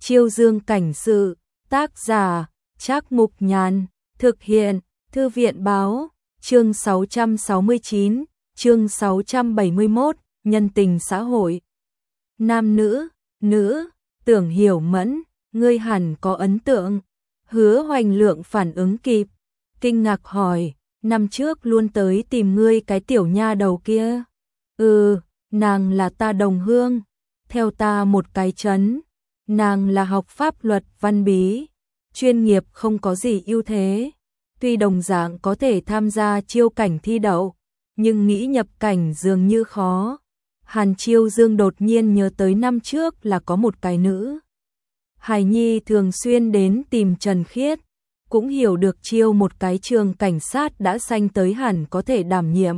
Chiêu Dương cảnh sự, tác giả, Trác Mục Nhàn, thực hiện, Thư viện báo, chương 669, chương 671, nhân tình xã hội. Nam nữ, Tưởng Hiểu Mẫn, ngươi hẳn có ấn tượng. Hứa Hoành Lượng phản ứng kịp, kinh ngạc hỏi, năm trước luôn tới tìm ngươi cái tiểu nha đầu kia. Nàng là ta đồng hương, theo ta một cái chấn. Nàng là học pháp luật văn bí, chuyên nghiệp không có gì ưu thế. Tuy đồng dạng có thể tham gia chiêu cảnh thi đậu, nhưng nghĩ nhập cảnh dường như khó. Hàn Chiêu Dương đột nhiên nhớ tới năm trước là có một cái nữ hài nhi thường xuyên đến tìm Trần Khiết, cũng hiểu được chiêu một cái trường cảnh sát đã sanh tới hẳn có thể đảm nhiệm.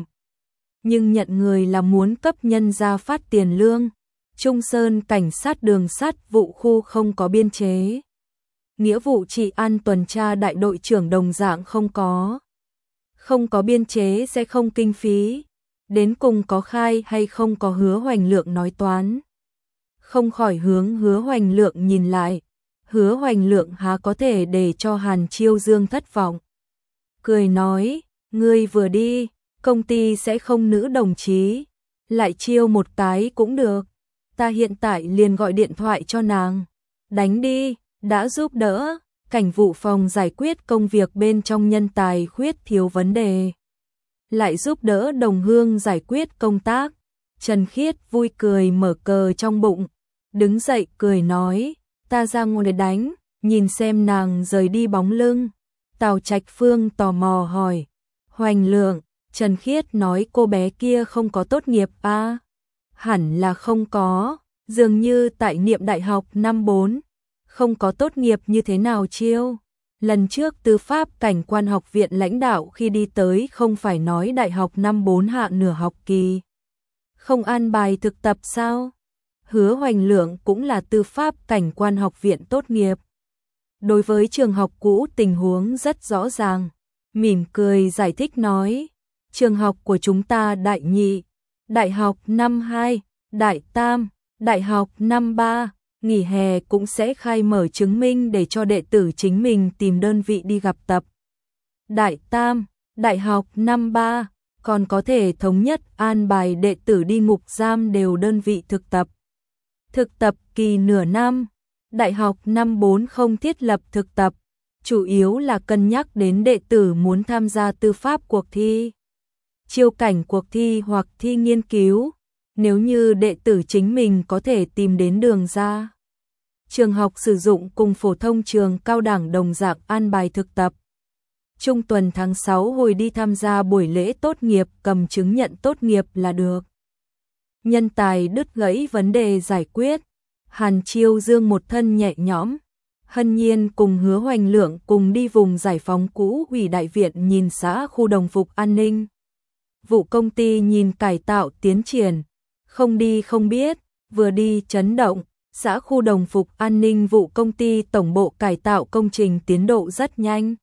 Nhưng nhận người là muốn cấp nhân ra phát tiền lương. Trung Sơn cảnh sát đường sắt vụ khu không có biên chế. Nghĩa vụ trị an tuần tra đại đội trưởng đồng dạng không có. Không có biên chế sẽ không kinh phí. Đến cùng có khai hay không có Hứa Hoành Lượng nói toán. Không khỏi hướng Hứa Hoành Lượng nhìn lại. Hứa Hoành Lượng há có thể để cho Hàn Chiêu Dương thất vọng. Cười nói, ngươi vừa đi, công ty sẽ không nữ đồng chí. Lại chiêu một cái cũng được. Ta hiện tại liền gọi điện thoại cho nàng. Đánh đi, đã giúp đỡ cảnh vụ phòng giải quyết công việc bên trong nhân tài khuyết thiếu vấn đề. Lại giúp đỡ đồng hương giải quyết công tác. Trần Khiết vui cười mở cờ trong bụng. Đứng dậy cười nói, ta ra ngoài đánh, nhìn xem nàng rời đi bóng lưng. Tào Trạch Phương tò mò hỏi, Hoành Lượng, Trần Khiết nói cô bé kia không có tốt nghiệp à? Hẳn là không có, dường như tại niệm đại học năm 4, không có tốt nghiệp như thế nào chiêu. Lần trước tư pháp cảnh quan học viện lãnh đạo khi đi tới không phải nói đại học năm 4 hạ nửa học kỳ. Không an bài thực tập sao? Hứa Hoành Lượng cũng là tư pháp cảnh quan học viện tốt nghiệp. Đối với trường học cũ tình huống rất rõ ràng, mỉm cười giải thích nói, trường học của chúng ta đại nhị, đại học năm 2, đại tam, đại học năm 3, nghỉ hè cũng sẽ khai mở chứng minh để cho đệ tử chính mình tìm đơn vị đi gặp tập. Đại tam, đại học năm 3, còn có thể thống nhất an bài đệ tử đi ngục giam đều đơn vị thực tập. Thực tập kỳ nửa năm, đại học năm 4 không thiết lập thực tập, chủ yếu là cân nhắc đến đệ tử muốn tham gia tư pháp cuộc thi, chiêu cảnh cuộc thi hoặc thi nghiên cứu. Nếu như đệ tử chính mình có thể tìm đến đường ra. Trường học sử dụng cùng phổ thông trường cao đẳng đồng dạng an bài thực tập. Trung tuần tháng 6 hồi đi tham gia buổi lễ tốt nghiệp cầm chứng nhận tốt nghiệp là được. Nhân tài đứt gãy vấn đề giải quyết. Hàn Chiêu Dương một thân nhẹ nhõm. Hân Nhiên cùng Hứa Hoành Lượng cùng đi vùng giải phóng cũ ủy đại viện nhìn xã khu đồng phục an ninh. Vụ công ty nhìn cải tạo tiến triển. Không đi không biết, vừa đi chấn động, xã khu đồng phục an ninh vụ công ty tổng bộ cải tạo công trình tiến độ rất nhanh.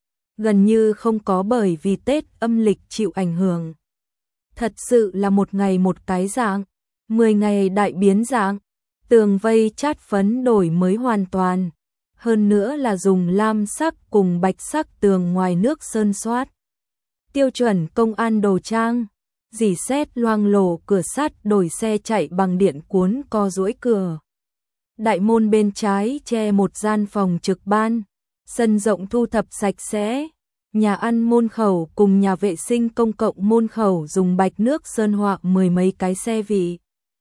Gần như không có bởi vì Tết âm lịch chịu ảnh hưởng. Thật sự là một ngày một cái dạng, 10 ngày đại biến dạng, tường vây chát phấn đổi mới hoàn toàn. Hơn nữa là dùng lam sắc cùng bạch sắc tường ngoài nước sơn soát. Tiêu chuẩn công an đồ trang. Dì xét loang lổ cửa sắt đổi xe chạy bằng điện cuốn co duỗi cửa. Đại môn bên trái che một gian phòng trực ban, sân rộng thu thập sạch sẽ, nhà ăn môn khẩu cùng nhà vệ sinh công cộng môn khẩu dùng bạch nước sơn họa 10 mấy cái xe vị.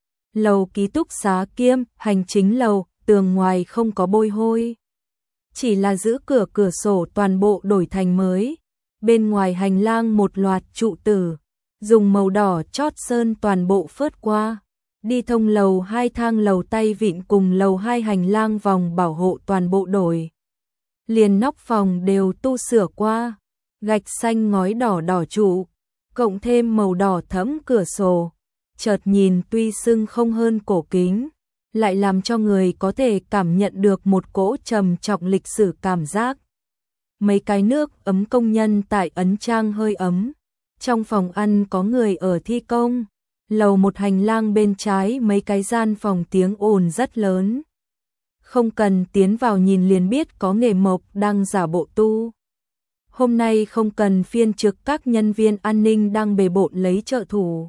Lầu ký túc xá kiêm hành chính lầu, tường ngoài không có bôi hôi. Chỉ là giữ cửa sổ toàn bộ đổi thành mới, bên ngoài hành lang một loạt trụ tử. Dùng màu đỏ chót sơn toàn bộ phớt qua, đi thông lầu 2 thang lầu tay vịn cùng lầu 2 hành lang vòng bảo hộ toàn bộ đổi. Liền nóc phòng đều tu sửa qua, gạch xanh ngói đỏ đỏ trụ, cộng thêm màu đỏ thẫm cửa sổ, chợt nhìn tuy sưng không hơn cổ kính, lại làm cho người có thể cảm nhận được một cỗ trầm trọng lịch sử cảm giác. Mấy cái nước ấm công nhân tại ấn trang hơi ấm. Trong phòng ăn có người ở thi công, lầu một hành lang bên trái mấy cái gian phòng tiếng ồn rất lớn. không cần tiến vào nhìn liền biết có nghề mộc đang giả bộ tu. Hôm nay không cần phiên trực các nhân viên an ninh đang bề bộn lấy trợ thủ.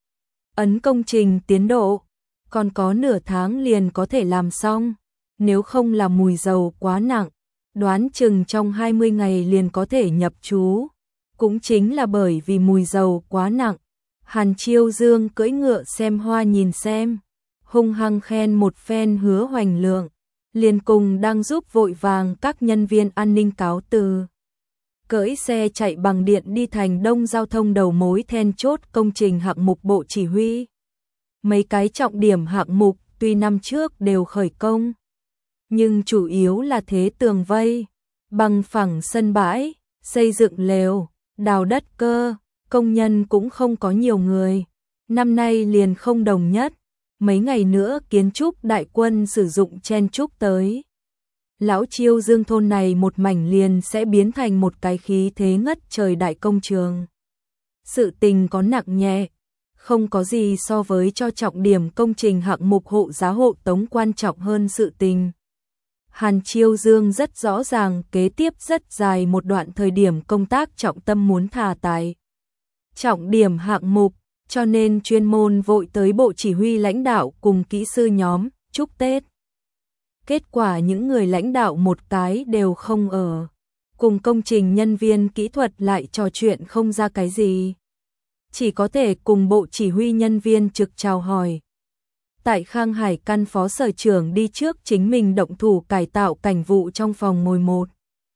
Ấn công trình tiến độ, còn có nửa tháng liền có thể làm xong, nếu không là mùi dầu quá nặng, đoán chừng trong 20 ngày liền có thể nhập trú. Cũng chính là bởi vì mùi dầu quá nặng, Hàn Chiêu Dương cưỡi ngựa xem hoa nhìn xem, hung hăng khen một phen Hứa Hoành Lượng, liền cùng đang giúp vội vàng các nhân viên an ninh cáo từ. Cưỡi xe chạy bằng điện đi thành đông giao thông đầu mối then chốt công trình hạng mục bộ chỉ huy. Mấy cái trọng điểm hạng mục tuy năm trước đều khởi công, nhưng chủ yếu là thế tường vây, bằng phẳng sân bãi, xây dựng lều, đào đất cơ, công nhân cũng không có nhiều người. Năm nay liền không đồng nhất, mấy ngày nữa kiến trúc đại quân sử dụng chen trúc tới. Lão Chiêu Dương thôn này một mảnh liền sẽ biến thành một cái khí thế ngất trời đại công trường. Sự tình có nặng nhẹ, không có gì so với cho trọng điểm công trình hạng mục hộ giá hộ tống quan trọng hơn sự tình. Hàn Chiêu Dương rất rõ ràng kế tiếp rất dài một đoạn thời điểm công tác trọng tâm muốn thả tại trọng điểm hạng mục, cho nên chuyên môn vội tới bộ chỉ huy lãnh đạo cùng kỹ sư nhóm chúc Tết. Kết quả những người lãnh đạo một cái đều không ở, cùng công trình nhân viên kỹ thuật lại trò chuyện không ra cái gì. Chỉ có thể cùng bộ chỉ huy nhân viên trực chào hỏi. Tại Khang Hải căn phó sở trưởng đi trước chính mình động thủ cải tạo cảnh vụ trong phòng ngồi một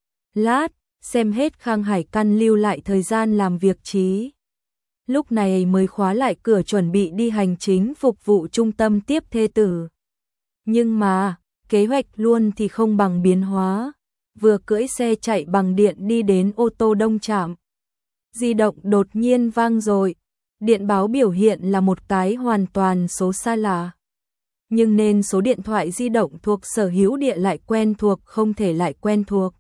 lát, xem hết Khang Hải căn lưu lại thời gian làm việc trí. Lúc này mới khóa lại cửa chuẩn bị đi hành chính phục vụ trung tâm tiếp thê tử. Nhưng mà, kế hoạch luôn thì không bằng biến hóa, vừa cưỡi xe chạy bằng điện đi đến ô tô đông trạm. Di động đột nhiên vang rồi, điện báo biểu hiện là một cái hoàn toàn số xa lạ. Nhưng nên số điện thoại di động thuộc sở hữu địa lại quen thuộc không thể lại quen thuộc.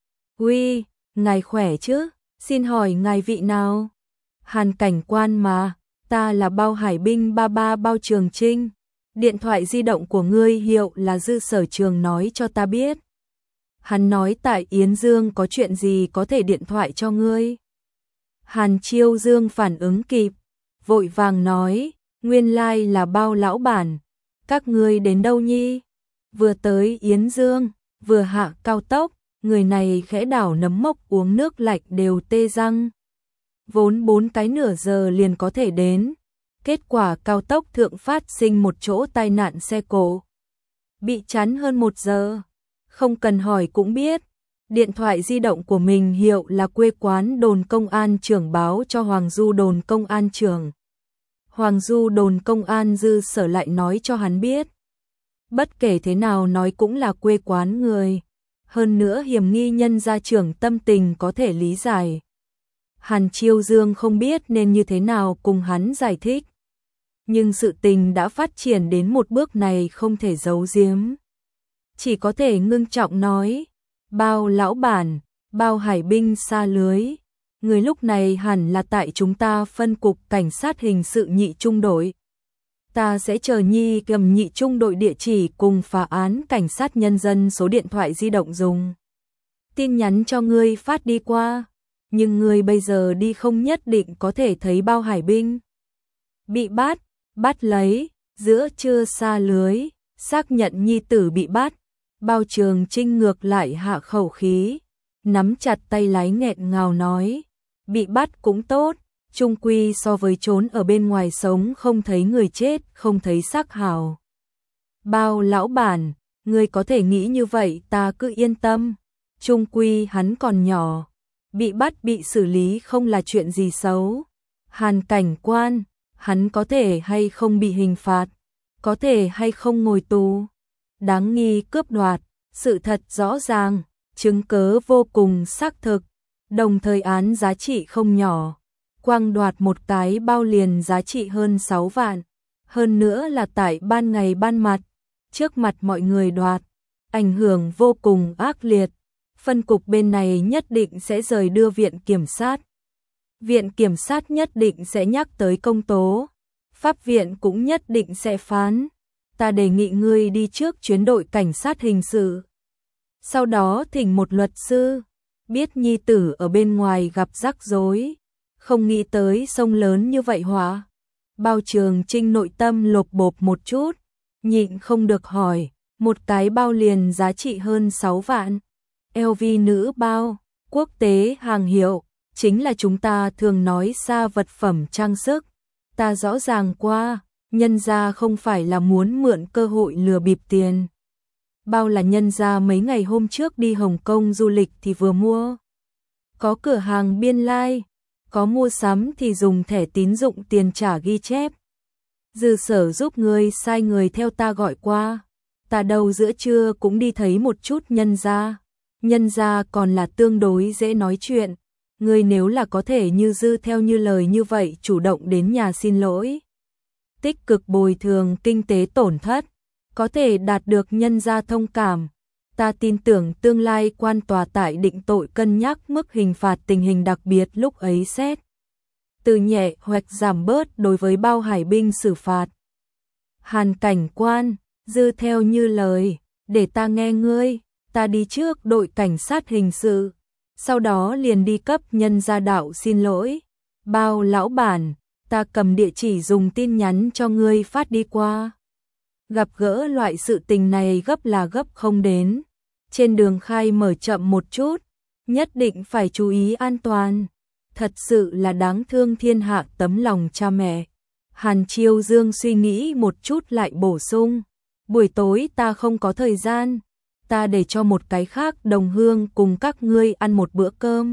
Uy, ngài khỏe chứ? Xin hỏi ngài vị nào? Hàn cảnh quan mà, ta là Bao Hải binh 33 Bao Trường Trinh. Điện thoại di động của ngươi hiệu là Dư Sở Trường nói cho ta biết. Hắn nói tại Yến Dương có chuyện gì có thể điện thoại cho ngươi. Hàn Chiêu Dương phản ứng kịp, vội vàng nói, nguyên lai là Bao lão bản. Các ngươi đến đâu nhi? Vừa tới Yến Dương, vừa hạ cao tốc, người này khẽ đảo nấm mốc uống nước lạnh đều tê răng. Vốn 4 cái nửa giờ liền có thể đến. Kết quả cao tốc thượng phát sinh một chỗ tai nạn xe cộ. Bị chắn hơn 1 giờ. Không cần hỏi cũng biết. Điện thoại di động của mình hiệu là quê quán đồn công an trưởng báo cho Hoàng Du đồn công an trưởng. Hoàng Du đồn công an Dư Sở lại nói cho hắn biết. Bất kể thế nào nói cũng là quê quán người. Hơn nữa hiểm nghi nhân gia trưởng tâm tình có thể lý giải. Hàn Chiêu Dương không biết nên như thế nào cùng hắn giải thích. Nhưng sự tình đã phát triển đến một bước này không thể giấu giếm. Chỉ có thể ngưng trọng nói, Bao lão bản, Bao Hải binh xa lưới. Người lúc này hẳn là tại chúng ta phân cục cảnh sát hình sự nhị trung đội. Ta sẽ chờ nhi cầm nhị trung đội địa chỉ cùng phá án cảnh sát nhân dân số điện thoại di động dùng. Tin nhắn cho ngươi phát đi qua. Nhưng ngươi bây giờ đi không nhất định có thể thấy Bao Hải binh. Bị bắt lấy, giữa trưa xa lưới, xác nhận nhi tử bị bắt. Bao Trường Trinh ngược lại hạ khẩu khí, nắm chặt tay lái nghẹn ngào nói, bị bắt cũng tốt, chung quy so với trốn ở bên ngoài sống không thấy người chết, không thấy xác hào. Bao lão bản, ngươi có thể nghĩ như vậy ta cứ yên tâm, chung quy hắn còn nhỏ, bị bắt bị xử lý không là chuyện gì xấu. Hàn cảnh quan, hắn có thể hay không bị hình phạt, có thể hay không ngồi tù. Đáng nghi cướp đoạt, sự thật rõ ràng, chứng cớ vô cùng xác thực, đồng thời án giá trị không nhỏ. Quang đoạt một cái bao liền giá trị hơn 6 vạn, hơn nữa là tại ban ngày ban mặt, trước mặt mọi người đoạt, ảnh hưởng vô cùng ác liệt. Phân cục bên này nhất định sẽ rời đưa viện kiểm sát. Viện kiểm sát nhất định sẽ nhắc tới công tố. Pháp viện cũng nhất định sẽ phán. ta đề nghị ngươi đi trước chuyến đội cảnh sát hình sự. Sau đó thỉnh một luật sư, biết nhi tử ở bên ngoài gặp rắc rối, không nghĩ tới sông lớn như vậy hỏa. Bao Trường Trinh nội tâm lột bột một chút, nhịn không được hỏi, một cái bao liền giá trị hơn 6 vạn. LV nữ bao, quốc tế hàng hiệu, chính là chúng ta thường nói xa vật phẩm trang sức. Ta rõ ràng qua, nhân gia không phải là muốn mượn cơ hội lừa bịp tiền. Bao là nhân gia mấy ngày hôm trước đi Hồng Kông du lịch thì vừa mua. Có cửa hàng biên lai, có mua sắm thì dùng thẻ tín dụng tiền trả ghi chép. Dư sở giúp ngươi sai người theo ta gọi qua. Ta đầu giữa trưa cũng đi thấy một chút nhân gia. Nhân gia còn là tương đối dễ nói chuyện. Ngươi nếu là có thể như Dư theo như lời như vậy chủ động đến nhà xin lỗi, tích cực bồi thường kinh tế tổn thất, có thể đạt được nhân gia thông cảm. Ta tin tưởng tương lai quan tòa tại định tội cân nhắc mức hình phạt tình hình đặc biệt lúc ấy xét từ nhẹ hoặc giảm bớt đối với bao hải binh xử phạt. Hàn cảnh quan, Dư theo như lời, để ta nghe ngươi, ta đi trước đội cảnh sát hình sự, sau đó liền đi cấp nhân gia đạo xin lỗi. Bao lão bản, ta cầm địa chỉ dùng tin nhắn cho ngươi phát đi qua. Gặp gỡ loại sự tình này gấp là gấp không đến. Trên đường khai mở chậm một chút, nhất định phải chú ý an toàn. Thật sự là đáng thương thiên hạ tấm lòng cha mẹ. Hàn Chiêu Dương suy nghĩ một chút lại bổ sung. Buổi tối ta không có thời gian, ta để cho một cái khác đồng hương cùng các ngươi ăn một bữa cơm.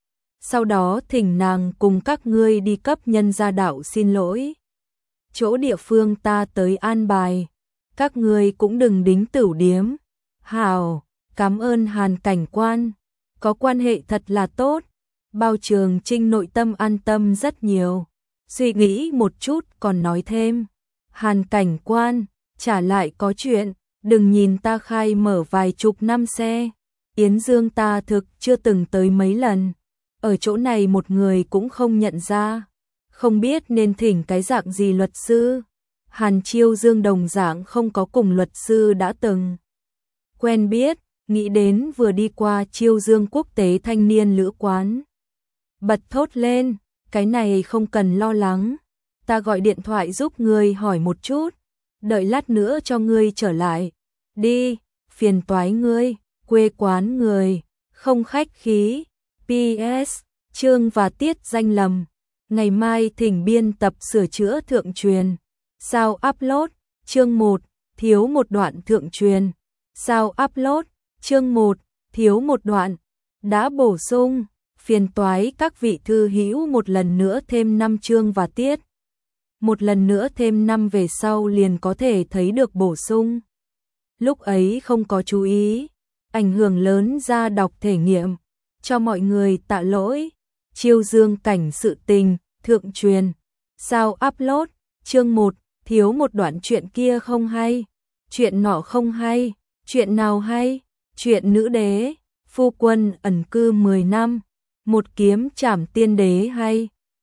Sau đó thỉnh nàng cùng các ngươi đi cấp nhân gia đạo xin lỗi. Chỗ địa phương ta tới an bài, các ngươi cũng đừng đính tửu điếm. Hào, cảm ơn Hàn cảnh quan, có quan hệ thật là tốt. Bao Trường Trinh nội tâm an tâm rất nhiều, suy nghĩ một chút còn nói thêm. Hàn cảnh quan, trả lại có chuyện, đừng nhìn ta khai mở vài chục năm xe. Yến Dương ta thực chưa từng tới mấy lần, ở chỗ này một người cũng không nhận ra, không biết nên thỉnh cái dạng gì luật sư. Hàn Chiêu Dương đồng dạng không có cùng luật sư đã từng quen biết, nghĩ đến vừa đi qua Chiêu Dương quốc tế thanh niên lữ quán. Bật thốt lên, cái này không cần lo lắng, ta gọi điện thoại giúp ngươi hỏi một chút, đợi lát nữa cho ngươi trở lại. Đi, phiền toái ngươi, quê quán người, không khách khí. PS, chương và tiết danh lầm. Ngày mai thỉnh biên tập sửa chữa thượng truyền. Sao upload, chương 1, thiếu một đoạn thượng truyền. Sao upload, chương 1, thiếu một đoạn. Đã bổ sung, phiền toái các vị thư hữu một lần nữa thêm 5 chương và tiết. Một lần nữa thêm 5 về sau liền có thể thấy được bổ sung. Lúc ấy không có chú ý, ảnh hưởng lớn ra đọc thể nghiệm. Cho mọi người tạ lỗi. Chiêu Dương cảnh sự tình, thượng truyền. Sao upload, chương 1, thiếu một đoạn chuyện kia không hay. Chuyện nọ không hay, chuyện nào hay? Chuyện nữ đế, phu quân ẩn cư 10 năm, một kiếm trảm tiên đế hay.